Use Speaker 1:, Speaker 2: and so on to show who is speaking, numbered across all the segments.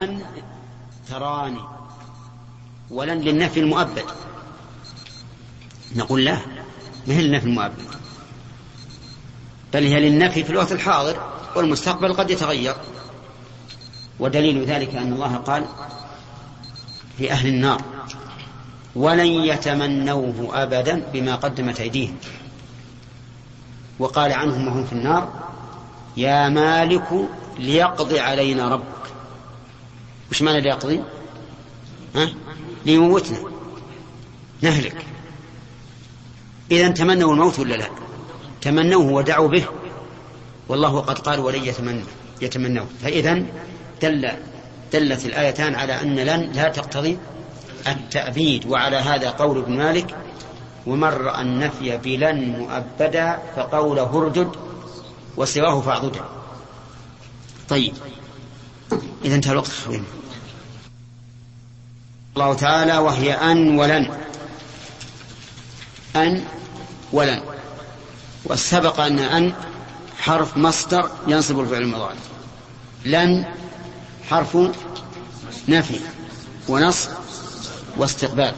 Speaker 1: لن تراني، ولن للنفي المؤبد. نقول لا، ما هي للنفي المؤبد، بل هي للنفي في الوقت الحاضر، والمستقبل قد يتغير. ودليل ذلك أن الله قال في أهل النار: ولن يتمنوه أبدا بما قدمت أيديهم. وقال عنهم وهم في النار: يا مالك ليقضي علينا ربك. وش معنى ليقضي؟ ليموتنا، نهلك. إذن تمنوا الموت ولا لا؟ تمنوه ودعوا به، والله قد قال ولن يتمنوه. فإذن دلت الآيتان على أن لن لا تقتضي التأبيد. وعلى هذا قول ابن مالك: ومن رأى النفي بلن مؤبدا فقوله اردد وسواه فاعضدا. طيب، إذا انتهى الوقت. الله تعالى: وهي أن ولن. أن ولن. والسبق أن حرف مصدر ينصب الفعل المضارع، لن حرف نفي ونصب واستقبال.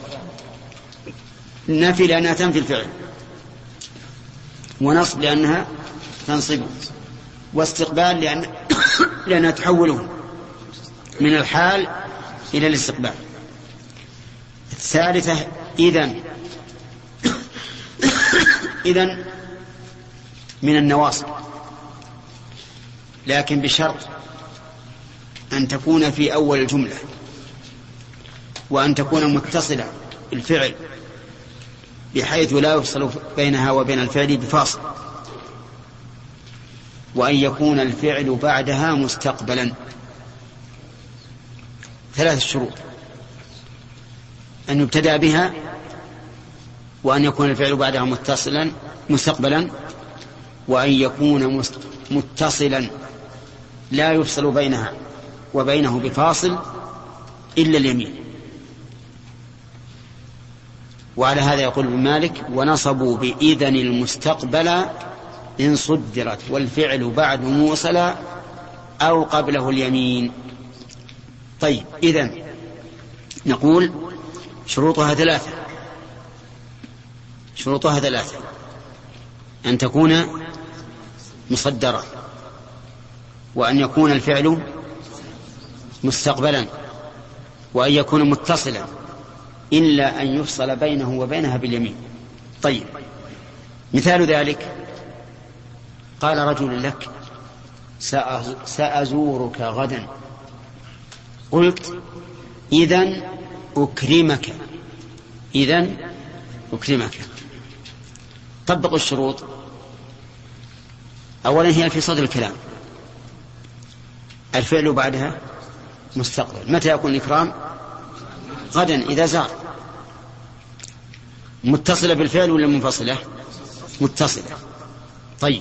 Speaker 1: نفي لأنها تنفي الفعل، ونصب لأنها تنصبه، واستقبال لأنها تحوله من الحال إلى الاستقبال. الثالثة إذن من النواصب، لكن بشرط أن تكون في أول الجملة، وأن تكون متصلة بالفعل بحيث لا يفصل بينها وبين الفعل بفاصل، وأن يكون الفعل بعدها مستقبلا. 3 شروط: أن يبتدأ بها، وأن يكون الفعل بعدها مستقبلا، وأن يكون متصلا لا يفصل بينها وبينه بفاصل إلا اليمين. وعلى هذا يقول ابن مالك: ونصبوا بإذن المستقبل إن صدرت والفعل بعد موصلا أو قبله اليمين. طيب، إذن نقول شروطها 3. أن تكون مصدرة، وأن يكون الفعل مستقبلا، وأن يكون متصلا إلا أن يفصل بينه وبينها باليمين. طيب، مثال ذلك: قال رجل لك: سأزورك غدا. قلت: إذن أكرمك. طبق الشروط. أولا هي في صدر الكلام، الفعل بعدها مستقبل. متى يكون الإكرام؟ غدا إذا زار. متصلة بالفعل ولا منفصلة؟ متصلة. طيب،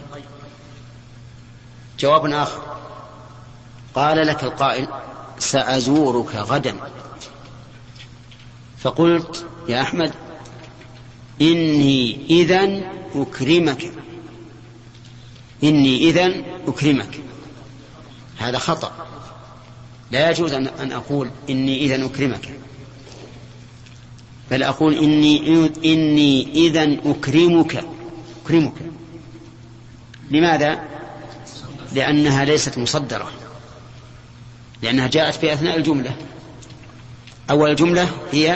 Speaker 1: جواب آخر: قال لك القائل: سأزورك غدا. فقلت: يا أحمد، إني إذن أكرمك. هذا خطأ، لا يجوز أن أقول إني إذن أكرمك، بل أقول إني إذن أكرمك. لماذا؟ لأنها ليست مصدرة، لأنها جاءت في أثناء الجملة. أول الجملة هي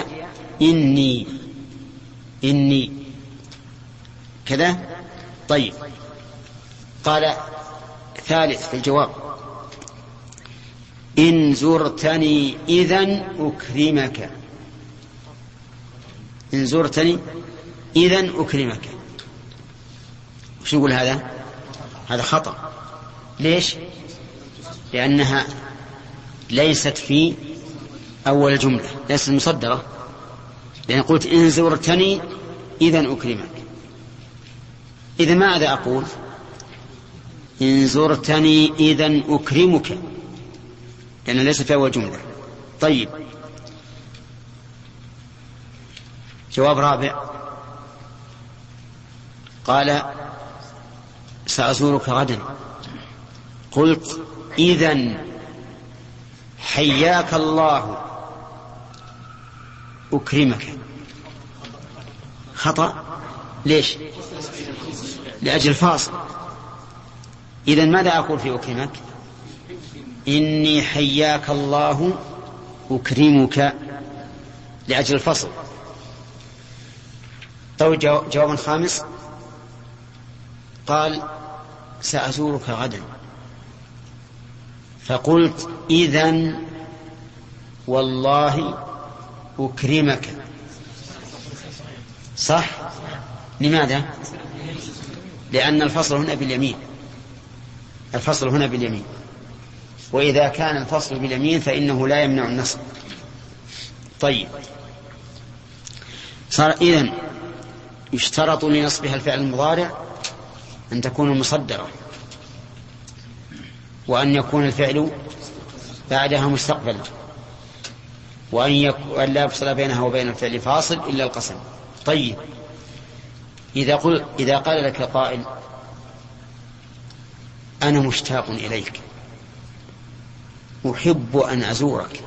Speaker 1: إني كذا. طيب، قال ثالث في الجواب: إن زرتني إذن أكرمك. إن زرتني إذن أكرمك. وش نقول؟ هذا خطأ. ليش؟ لأنها ليست في أول الجملة، ليست مصدرة. لأن قلت: إن زرتني إذن أكرمك. إذا ماذا أقول؟ إن زرتني إذن أكرمك، لأنها ليست في أول جملة. طيب، جواب رابع: قال: سأزورك غدا. قلت: إذن حياك الله أكرمك خطأ. ليش؟ لأجل الفاصل. إذن ماذا أقول في أكرمك؟ إني حياك الله أكرمك لأجل الفصل. طيب جواب خامس قال سأزورك غدا، فقلت إذن والله أكرمك. صح؟ لماذا؟ لأن الفصل هنا باليمين، الفصل هنا باليمين، وإذا كان الفصل باليمين فإنه لا يمنع النصب. طيب صار إذن يشترط لنصبها الفعل المضارع أن تكون مصدرة، وأن يكون الفعل بعدها مستقبلا، وأن لا يفصل بينها وبين الفعل فاصل إلا القسم. طيب إذا قال لك قائل أنا مشتاق إليك أحب أن أزورك،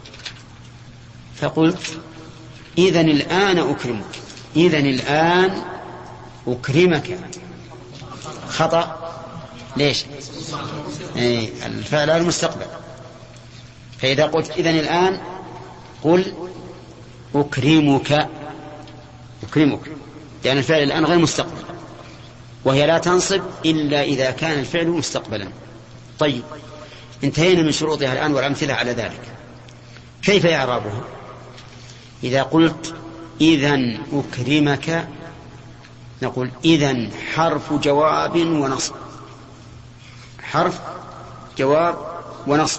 Speaker 1: فقلت إذن الآن أكرمك، إذن الآن أكرمك، خطأ. ليش؟ الفعل المستقبل. فإذا قلت إذن الآن قل أكرمك، أكرمك، لأن الفعل الآن غير مستقبل، وهي لا تنصب إلا إذا كان الفعل مستقبلا. طيب انتهينا من شروطها الآن والأمثلة على ذلك. كيف إعرابها؟ إذا قلت إذن أكرمك نقول إذن حرف جواب ونصب، حرف جواب ونصب،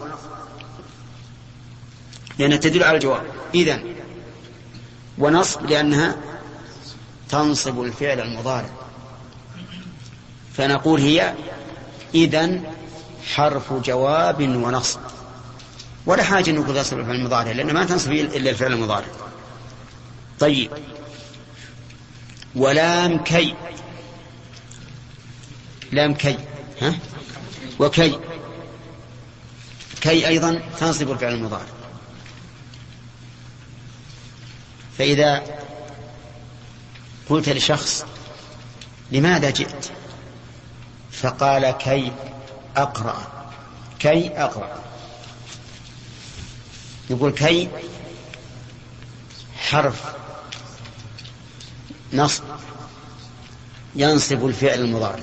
Speaker 1: لأنها تدل على الجواب، إذن، ونصب لأنها تنصب الفعل المضارع، فنقول هي إذن حرف جواب ونصب، ولا حاجة أن نقول تصب الفعل المضارع لأنها ما تنصب إلا الفعل المضارع. طيب ولام كي، لام كي وكي، كي أيضا تنصب الفعل المضارع. فإذا قلت لشخص لماذا جئت فقال كي أقرأ، كي أقرأ، نقول كي حرف نصب ينصب الفعل المضارع،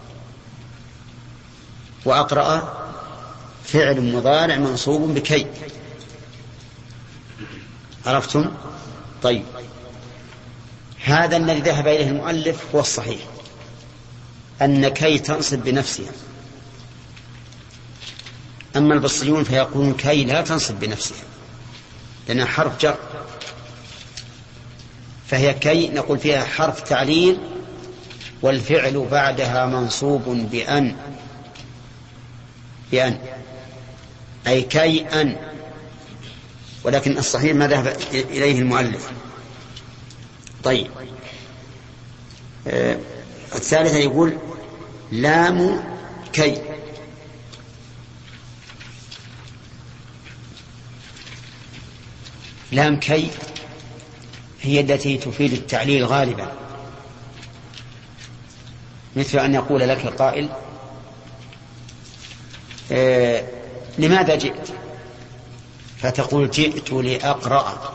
Speaker 1: وأقرأ فعل مضارع منصوب بكي. عرفتم؟ طيب هذا الذي ذهب إليه المؤلف هو الصحيح، أن كي تنصب بنفسها. أما البصريون فيقولون كي لا تنصب بنفسها لأنها حرف جر، فهي كي نقول فيها حرف تعليل والفعل بعدها منصوب بأن، بأن أي كي أن، ولكن الصحيح ما ذهب إليه المؤلف. طيب الثالثة يقول لام كي، لام كي هي التي تفيد التعليل غالبا، مثل أن يقول لك قائل لماذا جئت فتقول جئت لأقرأ،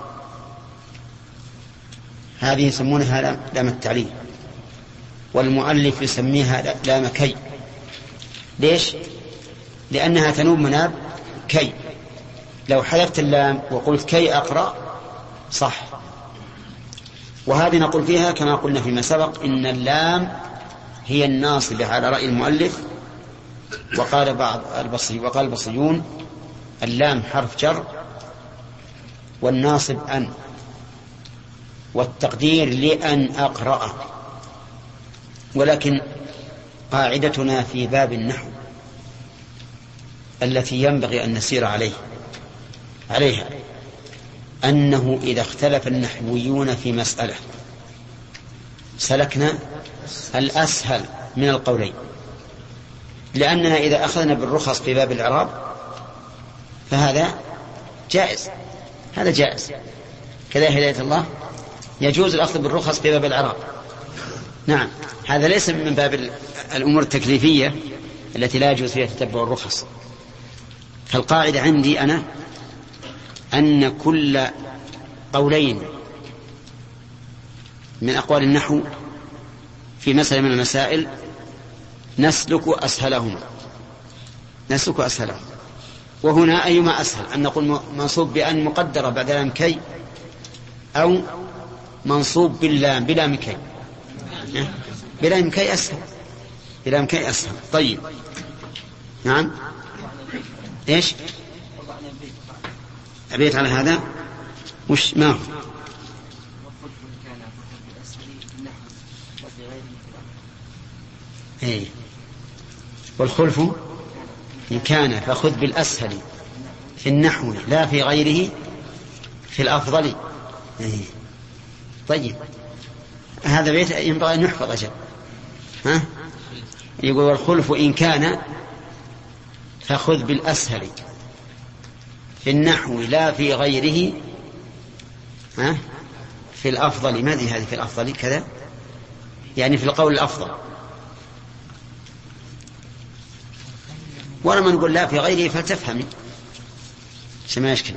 Speaker 1: هذه يسمونها لام التعليل، والمؤلف يسميها لام كي. ليش؟ لأنها تنوب مناب كي. لو حذفت اللام وقلت كي أقرأ صح. وهذه نقول فيها كما قلنا فيما سبق إن اللام هي الناصبة على رأي المؤلف، وقال البصريون اللام حرف جر والناصب أن، والتقدير لأن أقرأ. ولكن قاعدتنا في باب النحو التي ينبغي أن نسير عليها أنه إذا اختلف النحويون في مسألة سلكنا الأسهل من القولين، لأننا إذا أخذنا بالرخص في باب الإعراب فهذا جائز، هذا جائز. كذا هداية الله يجوز الأخذ بالرخص في باب العراق. نعم، هذا ليس من باب الأمور التكليفية التي لا يجوز فيها تتبع الرخص. فالقاعدة عندي أنا أن كل قولين من أقوال النحو في مسألة من المسائل نسلك أسهلهما. وهنا أيما أسهل، أن نقول منصوب بأن مقدرة بعد لام كي، أو منصوب باللام بلام كي. بلام كي أسهل. طيب، نعم. إيش أبيت على هذا؟ وش ما هو؟ إيه. والخلف إن كان فخذ بالأسهل في النحو لا في غيره في الأفضل. إيه. طيب، هذا بيت ينبغي أن يحفظ أجل. يقول والخلف إن كان فخذ بالأسهل في النحو لا في غيره في الأفضل. ماذا هذه في الأفضل كذا؟ يعني في القول الأفضل. ولما نقول لا في غيره فتفهمي ما يشكل.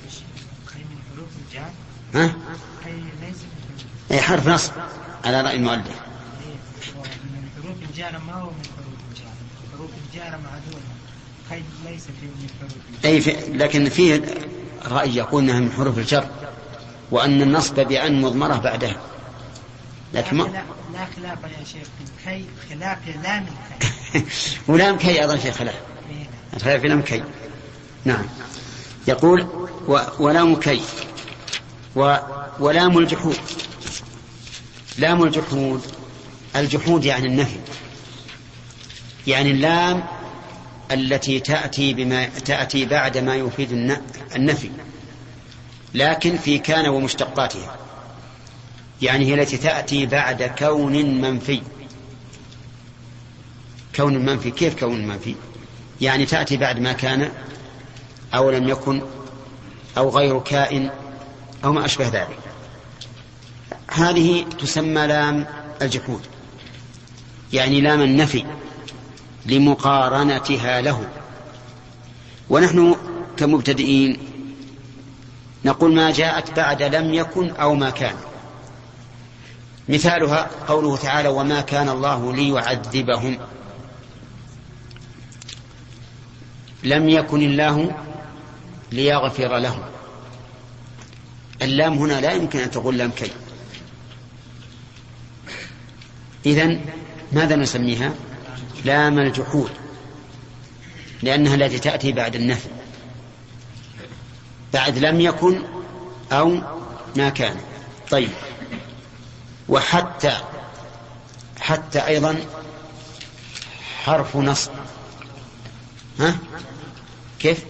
Speaker 1: أي حرف نصب على رأي المؤلف.
Speaker 2: من حروف الجار ما هو من حروف الجار، حروف الجار معدومة، قيد ليس من حروف الجار.
Speaker 1: لكن فيه رأي يقول أنها من حروف الجر، وأن النصب بأن مضمرة بعدها. لكن
Speaker 2: لا خلاف يا شيخ، كي خلاف لام الكي.
Speaker 1: ولام كي أيضا شيخ خلاف في لام كي. نعم. يقول ولام كي ولام الجحود. لام الجحود يعني النفي، يعني اللام التي تأتي بعد ما يفيد النفي، لكن في كان ومشتقاتها، يعني هي التي تأتي بعد كون منفي. كون منفي كيف كون منفي؟ يعني تأتي بعد ما كان أو لم يكن أو غير كائن أو ما أشبه ذلك. هذه تسمى لام الجحود، يعني لام النفي لمقارنتها له. ونحن كمبتدئين نقول ما جاءت بعد لم يكن أو ما كان. مثالها قوله تعالى وما كان الله ليعذبهم. لم يكن الله ليغفر لهم. اللام هنا لا يمكن أن تقول لام كي. إذن ماذا نسميها؟ لام الجحود، لأنها التي تأتي بعد النفي، بعد لم يكن أو ما كان. طيب، وحتى أيضا حرف نصب. كيف؟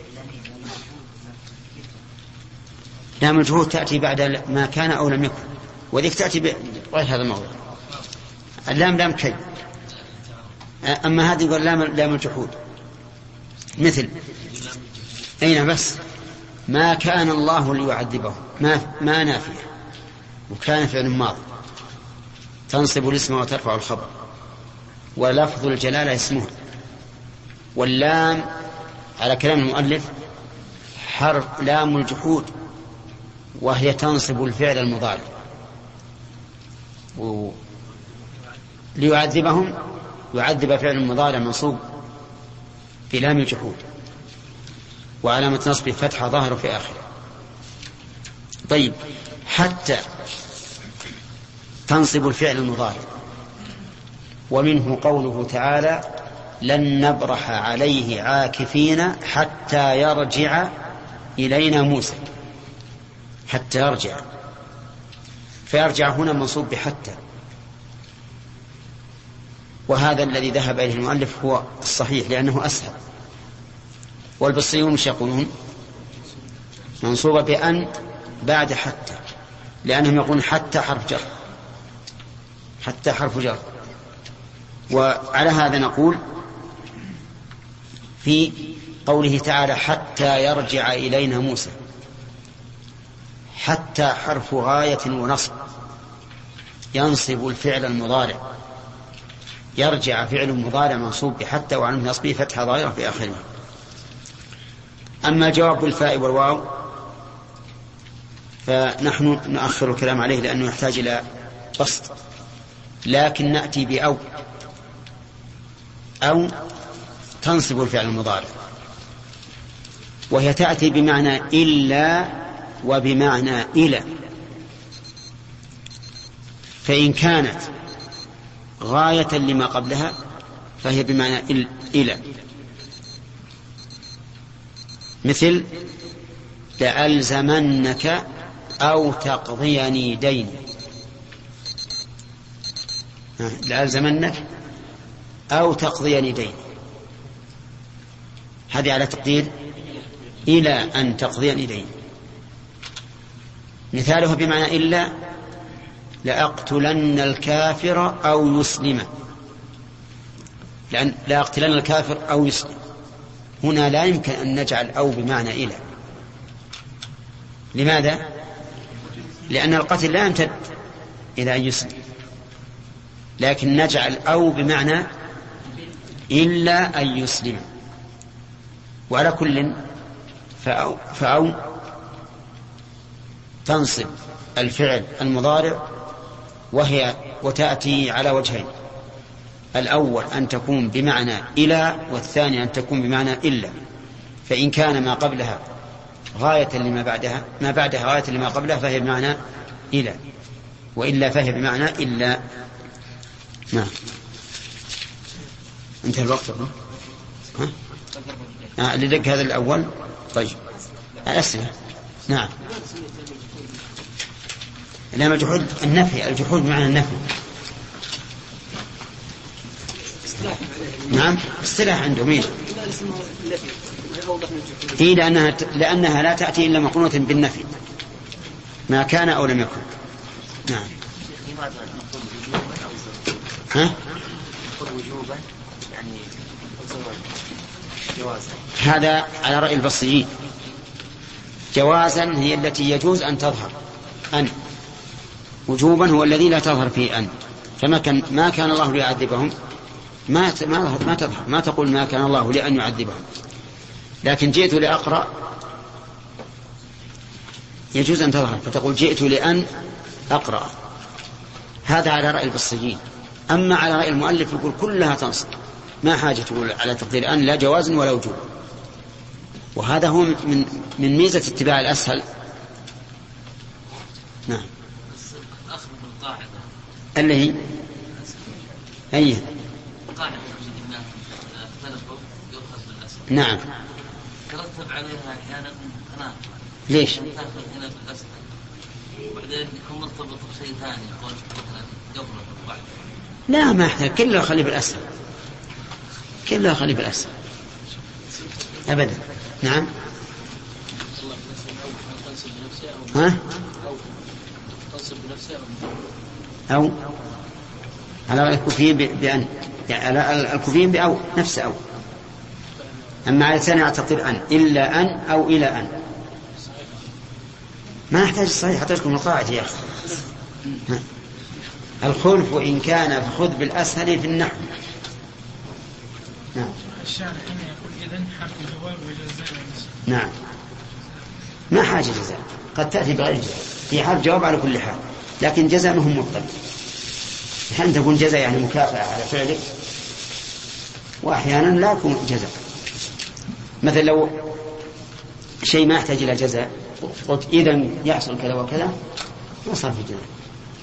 Speaker 1: لام الجحود تأتي بعد ما كان أو لم يكن، وذيك تأتي بغير هذا الموضوع. اللام لام كي، أما هذه يقول لام الجحود مثل أين بس ما كان الله ليعذبهم. ما نافية، وكان فعل ماضي تنصب الاسم وترفع الخبر، ولفظ الجلالة اسمه. واللام على كلام المؤلف حرف لام الجحود، وهي تنصب الفعل المضارع. ليعذبهم، يعذب فعل المضارع منصوب بلام الجحود، وعلامة نصب فتحة ظاهرة في آخره. طيب، حتى تنصب الفعل المضارع. ومنه قوله تعالى لن نبرح عليه عاكفين حتى يرجع إلينا موسى. حتى يرجع، فيرجع هنا منصوب بحتى، وهذا الذي ذهب إليه المؤلف هو الصحيح لأنه أسهل. والبصريون مش يقولون منصوبة بأن بعد حتى، لأنهم يقولون حتى حرف جر، حتى حرف جر. وعلى هذا نقول في قوله تعالى حتى يرجع إلينا موسى. حتى حرف غاية ونصب ينصب الفعل المضارع. يرجع فعل مضارع منصوب بحتى وعلامة نصبه فتحة ظاهرة في آخره. أما جواب بالفاء والواو فنحن نؤخر الكلام عليه لأنه يحتاج إلى بسط، لكن نأتي بأو، أو تنصب الفعل المضارع، وهي تأتي بمعنى إلا وبمعنى إلى. فإن كانت غاية لما قبلها فهي بمعنى إلى، مثل لألزمنك أو تقضيني دين. لألزمنك أو تقضيني دين، هذه على تقدير إلى أن تقضيني دين. مثاله بمعنى إلا لأقتلن الكافر أو يسلم، لأن لأقتلن الكافر أو يسلم هنا لا يمكن أن نجعل أو بمعنى إلى. لماذا؟ لأن القتل لا يمتد إلى أن يسلم، لكن نجعل أو بمعنى إلا أن يسلم. وعلى كل فأو تنصب الفعل المضارع وتأتي على وجهين: الأول أن تكون بمعنى إلى، والثاني أن تكون بمعنى إلا. فإن كان ما قبلها غاية لما بعدها، ما بعدها غاية لما قبلها، فهي بمعنى إلى، وإلا فهي بمعنى إلا. نعم. انتهى الوقت. اللي دق هذا الأول. طيب الأسئلة. نعم. لما جحود النفي، الجحود بمعنى النفي. نعم اصطلاح عندهم إيه، لأنها لا تأتي إلا مقرونة بالنفي ما كان أو لم يكن. نعم.
Speaker 3: وجوبا يعني جوازا.
Speaker 1: هذا على رأي البصريين. جوازا هي التي يجوز أن تظهر أن، وجوبا هو الذي لا تظهر فيه أن. فما كان الله ليعذبهم ما تظهر، ما تقول ما كان الله لأن يعذبهم. لكن جئت لأقرأ يجوز أن تظهر، فتقول جئت لأن أقرأ. هذا على رأي البصريين. أما على رأي المؤلف يقول كلها تنصب، ما حاجة تقول على تقدير أن لا جواز ولا وجوب. وهذا هو من ميزة اتباع الأسهل. نعم.
Speaker 3: الأخذ بالقاعدة
Speaker 1: اللي هي أيه؟
Speaker 3: قاعدة الناس اختلفوا يؤخذ بالأسهل.
Speaker 1: نعم.
Speaker 3: ترتب عليها أحيانا تناقض.
Speaker 1: ليش؟
Speaker 3: تأخذ هنا بالأسهل وبعدين يكون مرتبط بشيء ثاني، يقول مثلا قبل القاعدة.
Speaker 1: لا ما يحتاج، كله خلي بالأسهل، كله خلي بالأسهل أبدا. نعم. ها؟ أو على رأي الكوفيين بأن، يعني على الكوفيين بأو نفس أو. أما على الثاني على تقدير أن، إلا أن أو إلى أن. ما يحتاج الصحيح، حتى القاعدة يا أخي. الخلف وإن كان فخذ بالأسهل في النحو. نعم.
Speaker 2: الشارع هنا يقول إذن حرف جواب وجزاء.
Speaker 1: نعم. ما حاجة جزاء، قد تأتي بغير جزاء، هي حرف جواب على كل حال، لكن جزاء مهم مطلق. أحيانا تكون جزاء يعني مكافأة على فعلك، وأحيانا لا يكون جزاء. مثلا لو شيء ما يحتاج إلى جزاء قلت إذن يحصل كذا وكذا، ما صار في جزاء.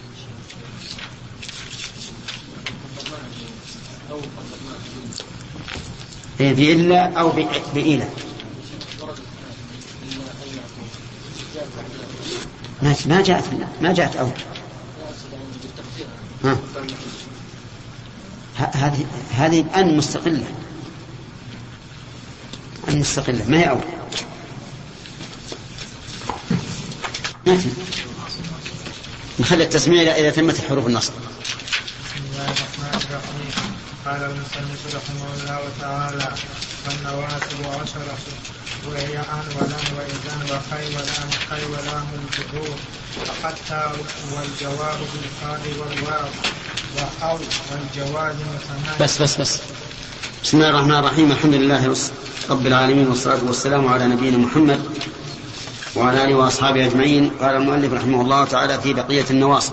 Speaker 1: بإلا أو بإله. ما جاءت أو. هذه أن مستقلة، أن مستقلة ما هي أو. نخلي التسمية إذا تمت حروف النصب.
Speaker 2: بسم الله الرحمن الرحيم. قال المصنف رحمه الله تعالى: فالنواسب 10 وهي أن ولن وإذن وخي ولام خي ولام الجذور وحتى والجواب بالفاء والواو وأو والجواب مثنان.
Speaker 1: بس بسم الله الرحمن الرحيم. الحمد لله رب العالمين والصلاة والسلام على نبينا محمد وعلى آله وأصحابه أجمعين. قال المؤلف رحمه الله تعالى في بقية النواصب: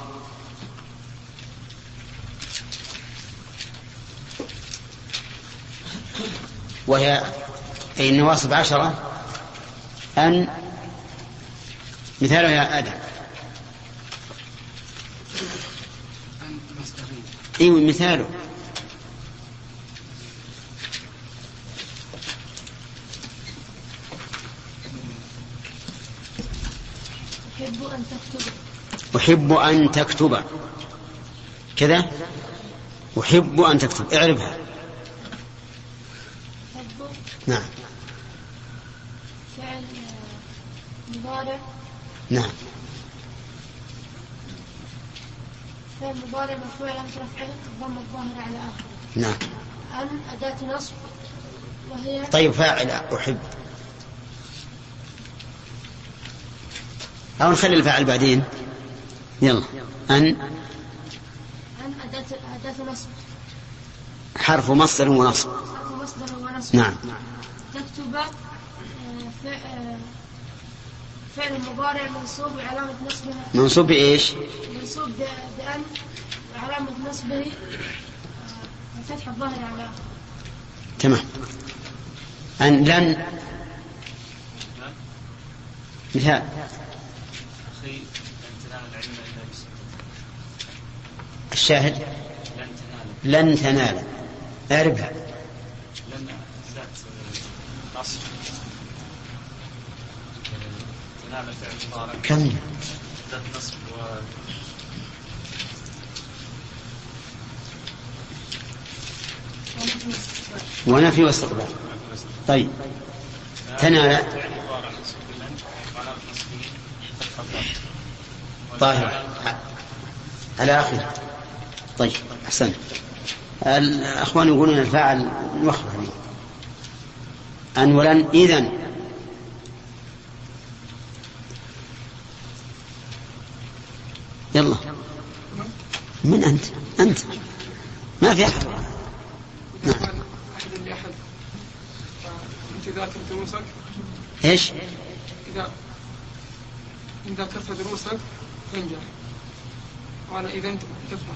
Speaker 1: وهي أي النواصب 10 أن مثاله يا آدم. أيوة مثاله أحب أن تكتب كذا. أحب أن تكتب اعرفها. نعم.
Speaker 4: فعل مضارع.
Speaker 1: نعم.
Speaker 4: فعل مضارع مرفوع علامة رفعه الضمة الظاهرة على آخره.
Speaker 1: نعم.
Speaker 4: أن أداة نصب وهي
Speaker 1: طيب فاعل أحب أو نخلي الفاعل بعدين. يلا. أن
Speaker 4: أداة نصب
Speaker 1: حرف مصدر ونصب. نعم.
Speaker 4: تكتب فعل مضارع منصوب وعلامة نصبه
Speaker 1: منصوب بإيش؟
Speaker 4: منصوب بأن وعلامة نصبه الفتح الظاهر على آخره.
Speaker 1: تمام. أن لن مثال الشاهد لن تنال اعرفها. كم ونفي واستقبال. طيب تنال طاهر على آخر. طيب أحسن. الأخوان يقولون الفاعل نخبر أن ولن إذن. يلا من أنت ما في أحد. نعم.
Speaker 5: إذا ذاكرت دروسك
Speaker 1: إيش؟
Speaker 5: إذا ذاكرت دروسك تنجح، وأنا إذا أنت تفرح.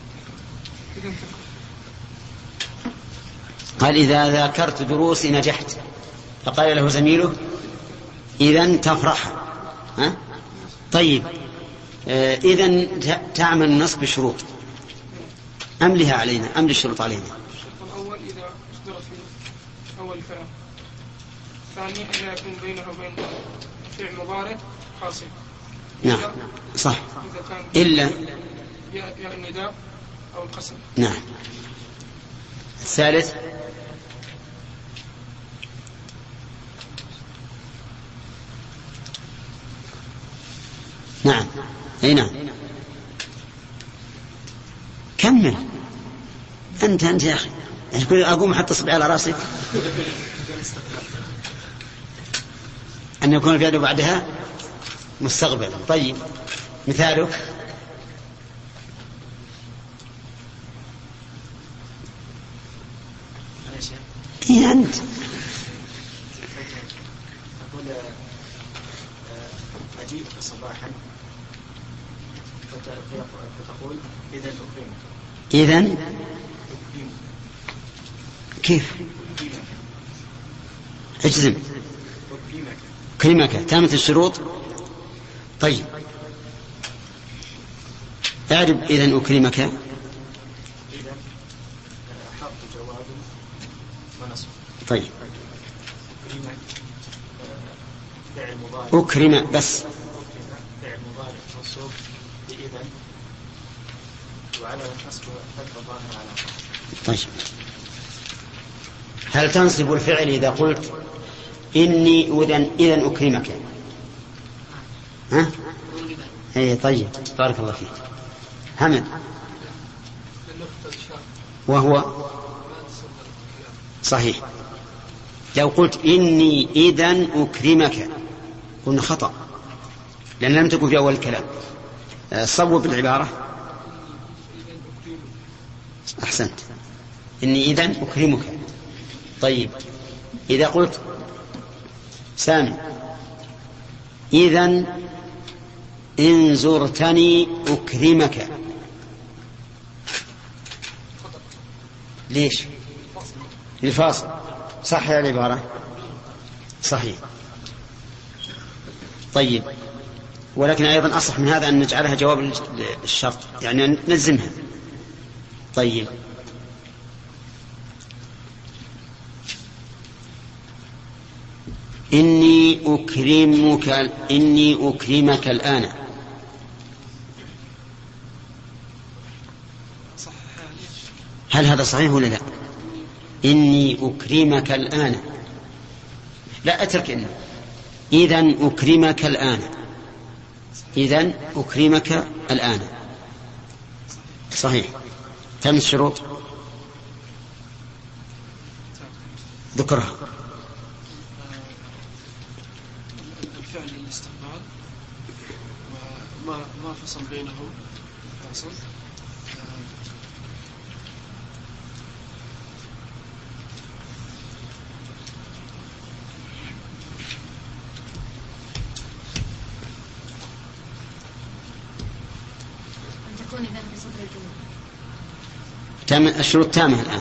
Speaker 1: قال إذا ذاكرت دروسي نجحت، فقال له زميله إذن تفرح. ها؟ طيب إذن تعمل النصب بشروط أم لها علينا أم للشروط علينا؟
Speaker 5: الشرط الأول إذا أصدرت في أول فعل. ثاني أن لا يكون بينه وبين فعل مضارع حاصل.
Speaker 1: نعم صح.
Speaker 5: إذا كان
Speaker 1: إلا
Speaker 5: يا النداء أو القسم.
Speaker 1: نعم. الثالث نعم. أي نعم. كمل أنت يا أخي. أقوم أحط إصبعي على رأسك. أن يكون الفعل بعدها مستقبلا. طيب مثالك إيه أنت؟
Speaker 6: أقول أجيبك صباحا فتقول إذن أكرمك.
Speaker 1: إذن كيف؟ اجزم. أكرمك تامة الشروط. طيب أعرف إذن أكرمك.
Speaker 6: إذن حرف جواب ونصب.
Speaker 1: طيب
Speaker 6: أكرمك فعل مضارع.
Speaker 1: أكرم بس.
Speaker 6: أكرم فعل مضارع منصوب بإذن وعلى نصب فتح الظاهر على آخره.
Speaker 1: طيب هل تنصب الفعل إذا قلت إني إذن أكرمك؟ ها؟ أي طيب بارك الله فيك. حمد وهو صحيح. لو قلت إني إذن أكرمك قلنا خطأ، لأن لم تكن في أول الكلام. صوب العبارة. أحسنت، إني إذن أكرمك. طيب إذا قلت سامي إذن إن زرتني أكرمك، ليش؟ للفاصل. صح يا العبارة؟ صحيح. طيب، ولكن أيضا أصح من هذا أن نجعلها جواب الشرط، يعني نلزمها. طيب، إني أكرمك الآن. هل هذا صحيح ولا لا؟ إني أكرمك الآن، لا أترك إنه. إذن أكرمك الآن، إذن أكرمك الآن. صحيح. كم الشروط؟ ذكرها.
Speaker 7: الفعل الاستقبال وما فصل بينهم فاصل.
Speaker 1: الشروط تامة الآن.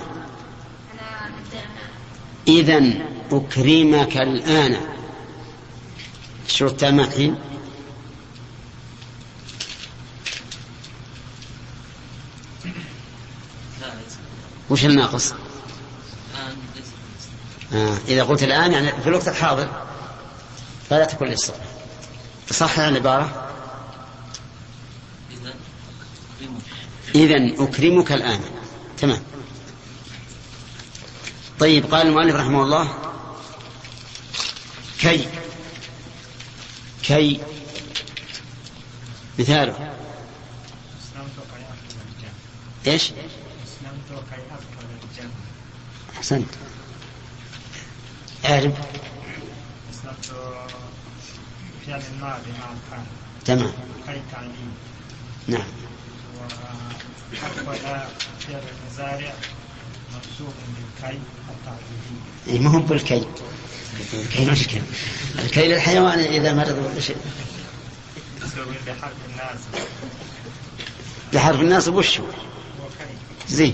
Speaker 1: إذن أكرمك الآن، الشروط تامة الحين. وش الناقص؟ إذا قلت الآن يعني في الوقت الحاضر فلا تكون للصلاة. صح العبارة؟ إذن أكرمك الآن. تمام. طيب، قال المؤلف رحمه الله كي مثاله ايش؟ أحسنت. أعرف.
Speaker 2: فعل الماضي مع الفاعل.
Speaker 1: تمام.
Speaker 2: كي تعليم.
Speaker 1: نعم.
Speaker 2: ولا فعل المزارع منصوب بالكي التعليمي.
Speaker 1: ما هو بالكي. الكي مشكلة. الكي للحيوان إذا مرض ولا شيء.
Speaker 2: بحرف الناصب.
Speaker 1: بحرف الناصب وش هو؟ زين.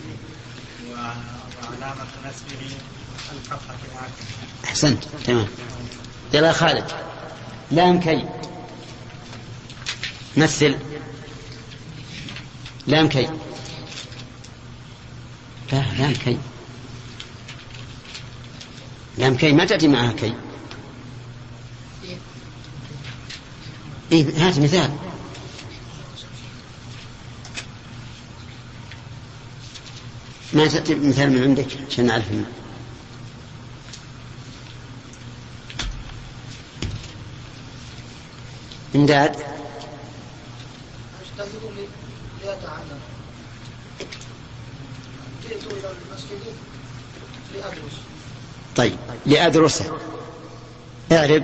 Speaker 2: وعلامة نسبه الفتحة الآخر.
Speaker 1: أحسنت. تمام. يلا خالد، لام كي مثل. لام كي. لا، لام كي، لام كي ما تأتي معها كي. هات مثال. ما تأتي مثال من عندك عشان نعرف منه. إمداد.
Speaker 6: أجتهد لأتعلم. جئت إلى المسجد لأدرس.
Speaker 1: طيب، لأدرس. اعرب.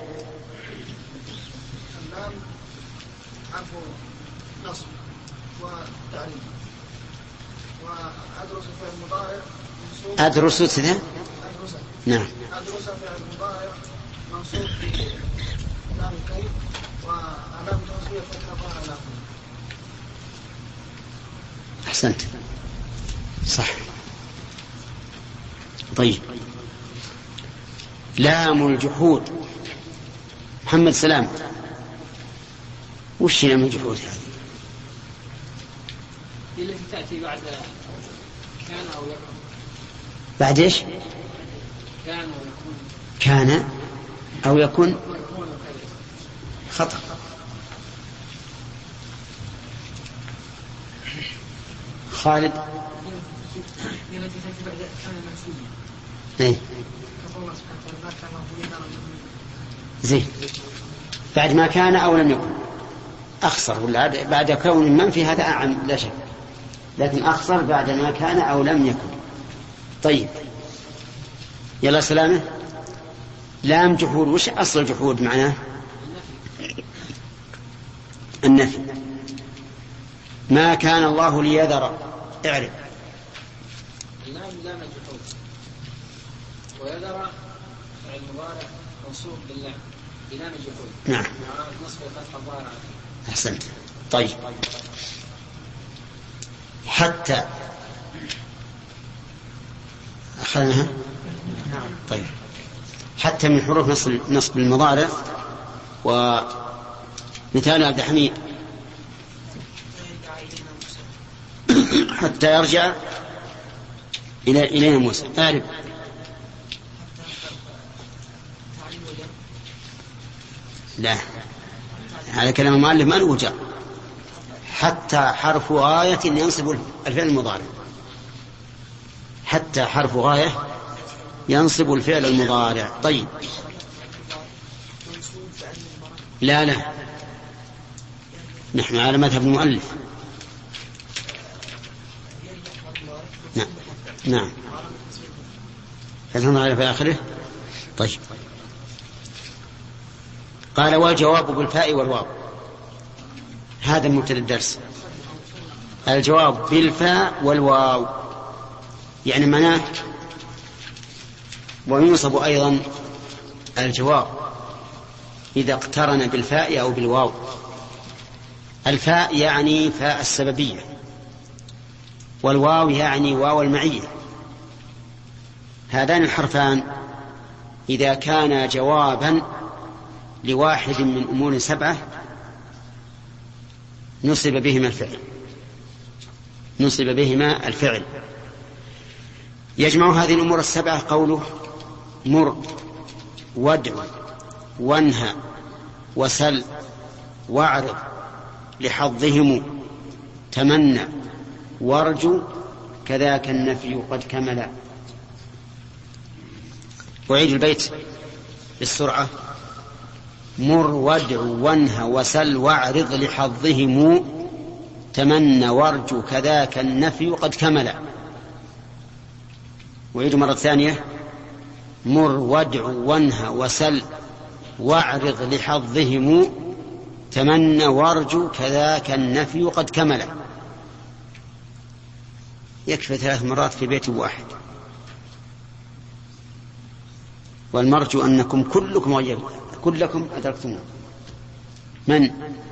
Speaker 6: اللام حرف نصب وتعريف، وأدرس فعل مضارع منصوب.
Speaker 1: أدرس كذا.
Speaker 6: أدرس.
Speaker 1: نعم.
Speaker 6: أدرس فعل مضارع منصوب بلام كي وعلامة نصبه فتحة ظاهرة.
Speaker 1: أحسنت. صح. طيب، لام الجحود. محمد سلام، وش لام الجحود هذه؟
Speaker 8: التي تأتي بعد كان أو يكون.
Speaker 1: بعد إيش؟
Speaker 8: كان أو يكون.
Speaker 1: كان أو يكون. خطأ. خالد.
Speaker 8: التي تأتي بعد كان منسوبا.
Speaker 1: إيه. زين. بعد ما كان أو لم يكن أخسر، ولا بعد كون منفي هذا أعم لا شك، لكن أخسر بعد ما كان أو لم يكن. طيب، يلا سلامة. لام جحود، وش أصل الجحود معناه؟ النفي. ما كان الله ليذر، اعرف.
Speaker 8: اللام لام الجحود، ويذر فعل مضارع منصوب باللام بلام الجحود.
Speaker 1: نعم.
Speaker 8: نصب الفتح الظاهر.
Speaker 1: أحسنت. طيب حتى أخذناها. طيب حتى من حروف نصب المضارع، ومثال عبد الحميد حتى يرجع إلينا موسى. أعرف. لا، على كلام المؤلف ما له جر. حتى حرف غاية ينصب الفعل المضارع. حتى حرف غاية ينصب الفعل المضارع. طيب لا نحن على مذهب المؤلف. نعم فتنظر في آخره. طيب قال والجواب بالفاء والواو. هذا مبتدأ الدرس. الجواب بالفاء والواو يعني معناه وينصب أيضا الجواب إذا اقترن بالفاء أو بالواو. الفاء يعني فاء السببية، والواو يعني واو المعية. هذان الحرفان إذا كان جوابا لواحد من أمور 7 نصب بهما الفعل. يجمع هذه الأمور 7 قوله مر وادع وانهى وسل واعرض لحظهم تمنى وارجو كذاك النفي قد كمل. أعيد البيت بالسرعة. مر وادع وانهى وسل واعرض لحظهم تمنى وارجو كذاك النفي قد كمل. أعيد مرة ثانية. مر وادع وانهى وسل واعرض لحظهم تمنى وارجو كذاك النفي قد كمل. يكفي 3 مرات في بيت واحد. والمرجو أنكم كلكم أدركتموه. من؟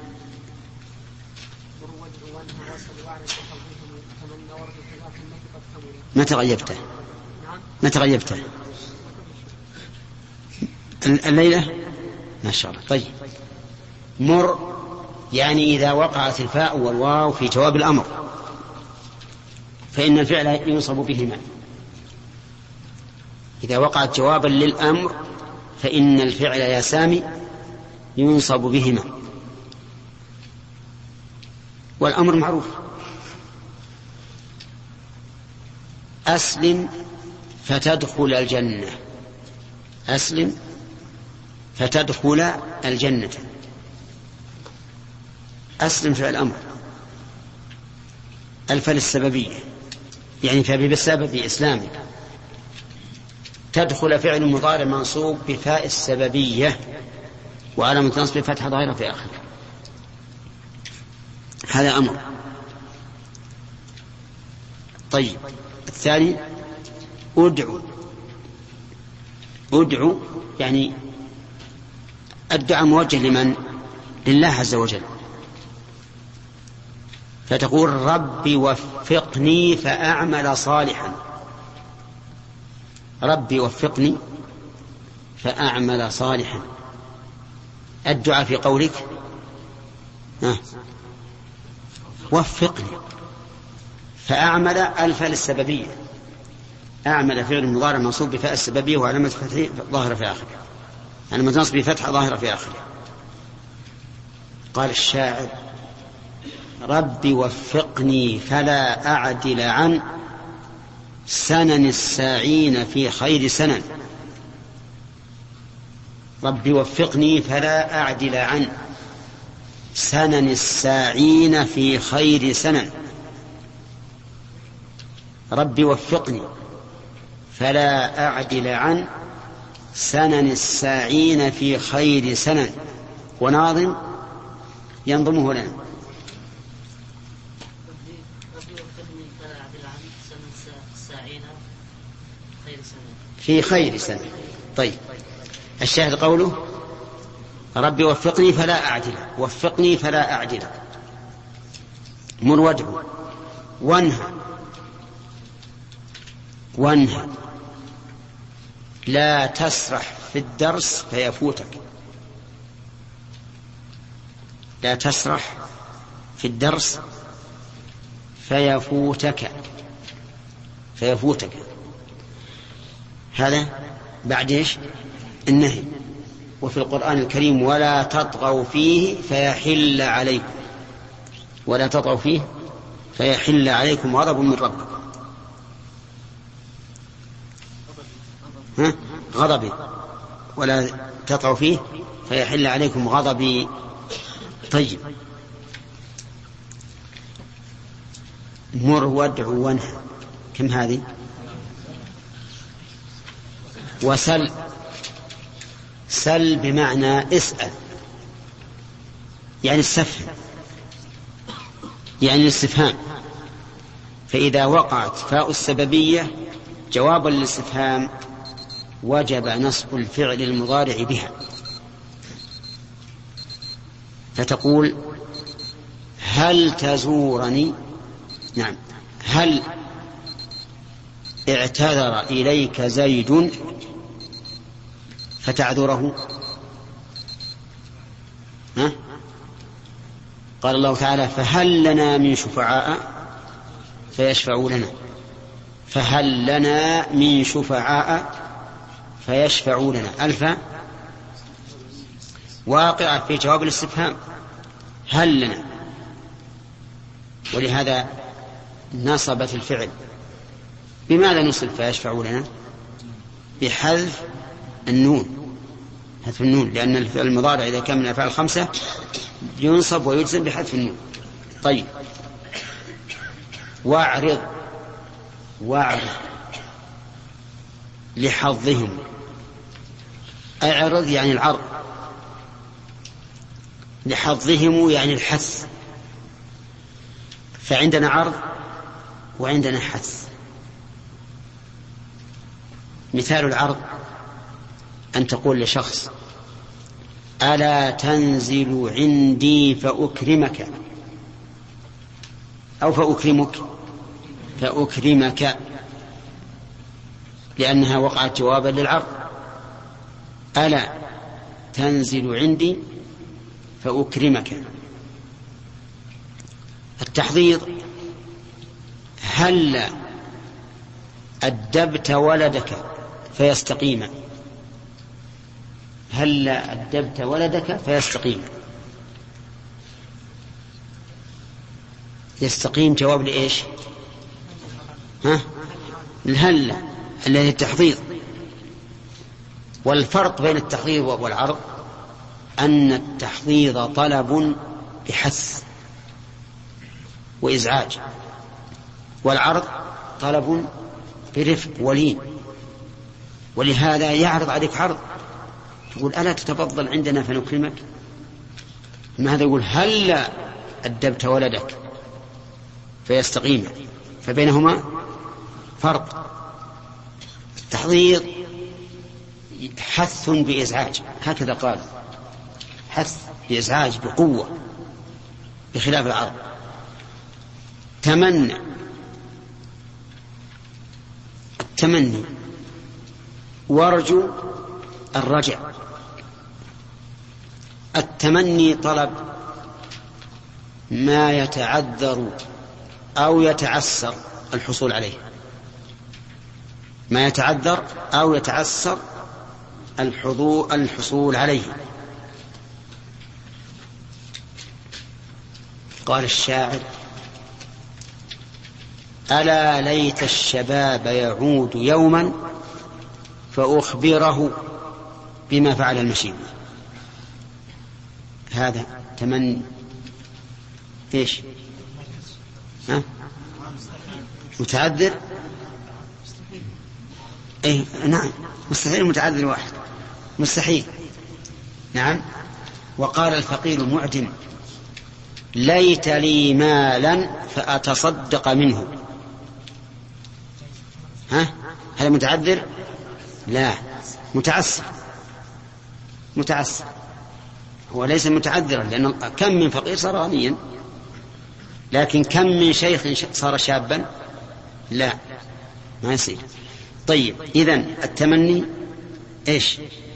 Speaker 1: متى غيبته؟ الليلة ما شاء الله. طيب مر يعني إذا وقعت الفاء والواو في جواب الأمر فإن الفعل ينصب بهما. إذا وقعت جوابا للأمر فإن الفعل يا سامي ينصب بهما. والأمر معروف. أسلم فتدخل الجنة. أسلم فتدخل الجنة. أسلم فعل الأمر. الفاء للسببية يعني فبسبب إسلامك. تدخل فعل مضارع منصوب بفاء السببية وعلامة نصبه فتحة ظاهرة في آخره. هذا أمر. طيب الثاني أدعو يعني الدعاء موجه لمن؟ لله عز وجل. فتقول ربي وفقني فأعمل صالحا. ربي وفقني فأعمل صالحا. الدعاء في قولك وفقني فأعمل الفاء للسببية. أعمل فعل مضارع منصوب بفاء السببية وعلامة فتحه ظاهرة في آخره. علامة نصبه فتحة ظاهرة في آخره. قال الشاعر ربي وفقني فلا أعدل عن سنن الساعين في خير سنن. ربي وفقني فلا أعدل عن سنن الساعين في خير سنن. ربي وفقني فلا أعدل عن سنن الساعين في خير سنن. وناظم ينظمه لنا. في خير سنة. طيب الشاهد قوله ربي وفقني فلا أعدل، وفقني فلا أعدل. مر وجهه وانهى لا تسرح في الدرس فيفوتك. لا تسرح في الدرس فيفوتك. هذا بعد ايش؟ النهي. وفي القرآن الكريم ولا تطغوا فيه فيحل عليكم، ولا تطغوا فيه فيحل عليكم غضب من ربكم. غضبي، ولا تطغوا فيه فيحل عليكم غضبي. طيب مر وادع وانهى، كم هذه؟ وسل، سل بمعنى اسأل، يعني السفه، يعني الاستفهام. فإذا وقعت فاء السببية جوابا للاستفهام وجب نصب الفعل المضارع بها، فتقول هل تزورني؟ نعم. هل اعتذر إليك زيد فتعذره؟ قال الله تعالى فهل لنا من شفعاء فيشفعوا لنا. فهل لنا من شفعاء فيشفعوا لنا. ألف واقعة في جواب الاستفهام هل لنا، ولهذا نصبت الفعل. بماذا نصب فيشفعوا لنا؟ بحذف النون، حذف النون، لأن الفعل المضارع إذا كان من الأفعال الخمسة ينصب ويجزم بحذف النون. طيب واعرض لحظهم. اعرض يعني العرض، لحظهم يعني الحث. فعندنا عرض وعندنا حث. مثال العرض أن تقول لشخص ألا تنزل عندي فأكرمك، أو فأكرمك، لأنها وقعت جوابا للعرض. ألا تنزل عندي فأكرمك. التحضيض هل أدبت ولدك فيستقيم. هل أدبت ولدك فيستقيم. يستقيم جواب لإيش؟ الهل الذي التحضيض. والفرق بين التحضيض والعرض أن التحضيض طلب بحث وإزعاج، والعرض طلب برفق ولين. ولهذا يعرض عليك عرض تقول ألا تتفضل عندنا فنكرمك. ما هذا يقول هل أدبت ولدك فيستقيم. فبينهما فرق. التحضيض حث بإزعاج، هكذا قال، حث بإزعاج بقوة، بخلاف العرض. تمنى، التمني، وارجو الرجع. التمني طلب ما يتعذر أو يتعسر الحصول عليه، ما يتعذر أو يتعسر الحصول عليه. قال الشاعر ألا ليت الشباب يعود يوما فأخبره بما فعل المشيب. هذا تمني إيش؟ متعذر أي نعم مستحيل متعذر واحد مستحيل. نعم. وقال الفقير المعدم ليت لي مالا فأتصدق منه. هذا متعذر؟ لا، متعسر. هو ليس متعذرا، لأن كم من فقير صار غنيا، لكن كم من شيخ صار شابا؟ لا، ما يصير. طيب إذن التمني إيش؟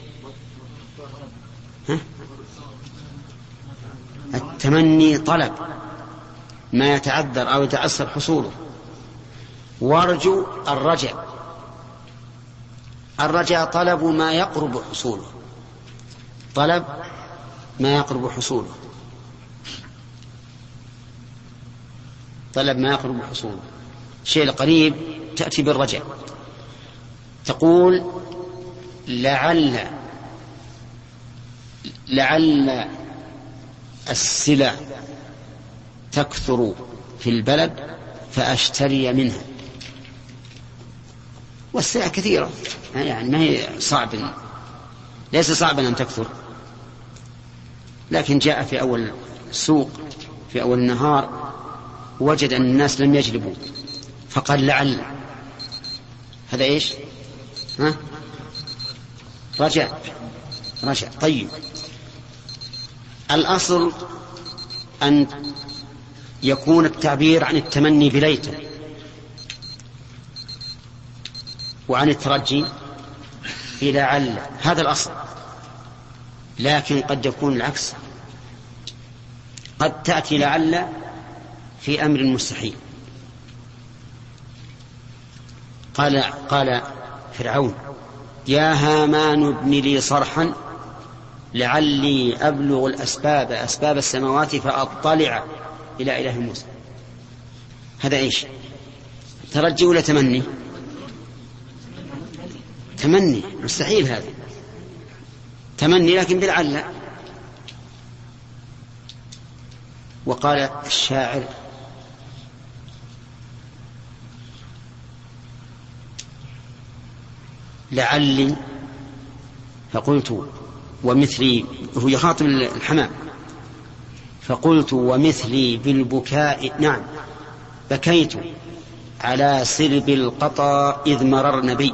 Speaker 1: التمني طلب ما يتعذر أو يتعسر حصوله. وارجو الرجاء طلب ما يقرب حصوله، الشيء القريب تأتي بالرجاء، تقول لعل السلع تكثر في البلد فأشتري منها. والسلع كثيرة، يعني ما هي ليس صعبا أن تكثر، لكن جاء في أول السوق في أول النهار وجد أن الناس لم يجلبوا فقال لعل. هذا إيش؟ رجاء. طيب الأصل أن يكون التعبير عن التمني بليت، وعن الترجي بلعل، هذا الأصل. لكن قد يكون العكس، قد تأتي لعل في أمر مستحيل. قال فرعون يا هامان ابن لي صرحا لعلي أبلغ أسباب السماوات فأطلع إلى إله موسى. هذا إيش؟ ترجي ولا تمني؟ تمني، مستحيل هذا تمني، لكن بالعلة. وقال الشاعر لعلي، فقلت ومثلي، هو يخاطب الحمام، فقلت ومثلي بالبكاء، نعم بكيت على سرب القطا إذ مررن بي.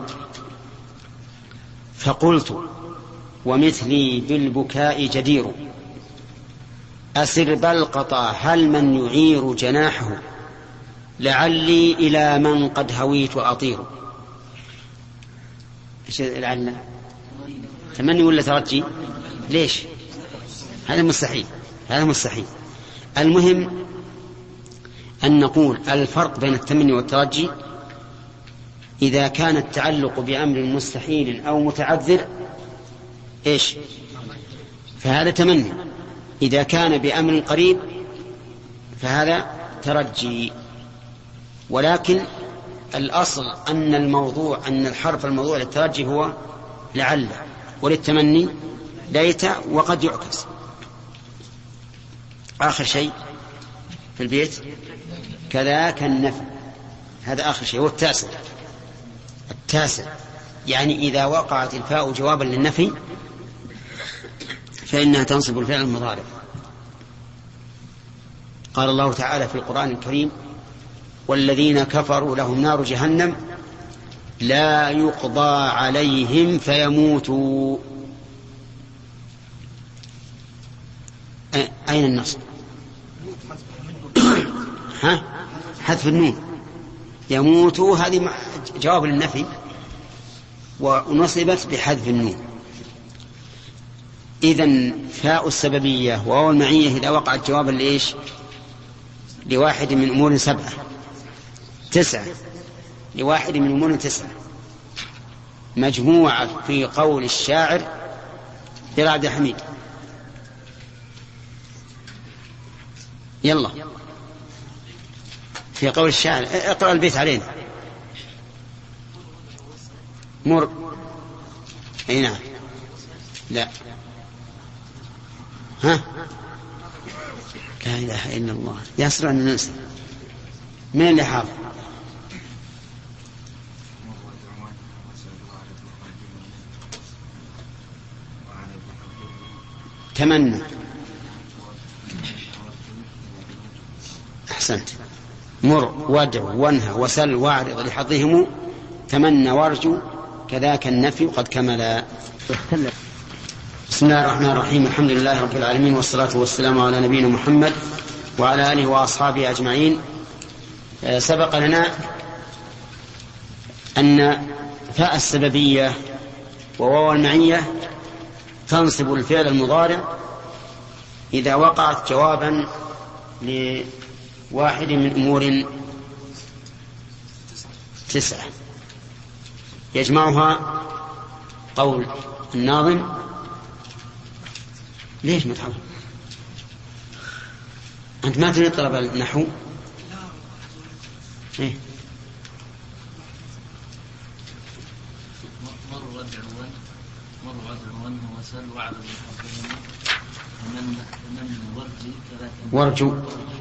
Speaker 1: فقلت ومثلي بالبكاء جدير أسرب القطا هل من يعير جناحه لعلي إلى من قد هويت أطير. لعل تمني ولا ترجي؟ ليش؟ هذا مستحيل. المهم أن نقول الفرق بين التمني والترجي إذا كان التعلق بأمر مستحيل أو متعذر إيش؟ فهذا تمني. إذا كان بأمر قريب فهذا ترجي. ولكن الأصل أن الحرف الموضوع للترجي هو لعل، وللتمني ليت، وقد يعكس. آخر شيء في البيت كذاك النفي، هذا آخر شيء، هو التاسع. يعني إذا وقعت الفاء جوابا للنفي فإنها تنصب الفعل المضارع. قال الله تعالى في القرآن الكريم والذين كفروا لهم نار جهنم لا يقضى عليهم فيموتوا. أين النصب؟ حذف النون. يموتوا هذه جواب للنفي ونصبت بحذف النون. إذن فاء السببية وواو المعية إذا وقعت جوابا لإيش؟ لواحد من أمور 9 لواحد من أمور 9 مجموعة في قول الشاعر عبد الحميد. يلا في قول الشاعر اقرأ البيت علينا. مر أي نعم. لا لا إله إلا الله. يسر أن ننسى. من اللي حافظ؟ تمنى. أحسنت. مر وادع وانهى وسل واعرض لحظهم تمنى وارجو كذاك النفي قد كملا. بسم الله الرحمن الرحيم. الحمد لله رب العالمين والصلاة والسلام على نبينا محمد وعلى آله وأصحابه أجمعين. سبق لنا أن فاء السببية وواو المعية تنصب الفعل المضارع إذا وقعت جوابا لواحد من أمور 9 يجمعها قول الناظم. ليش ما تحاول؟ أنت ما تريد طلب النحو؟ إيه؟ وارجو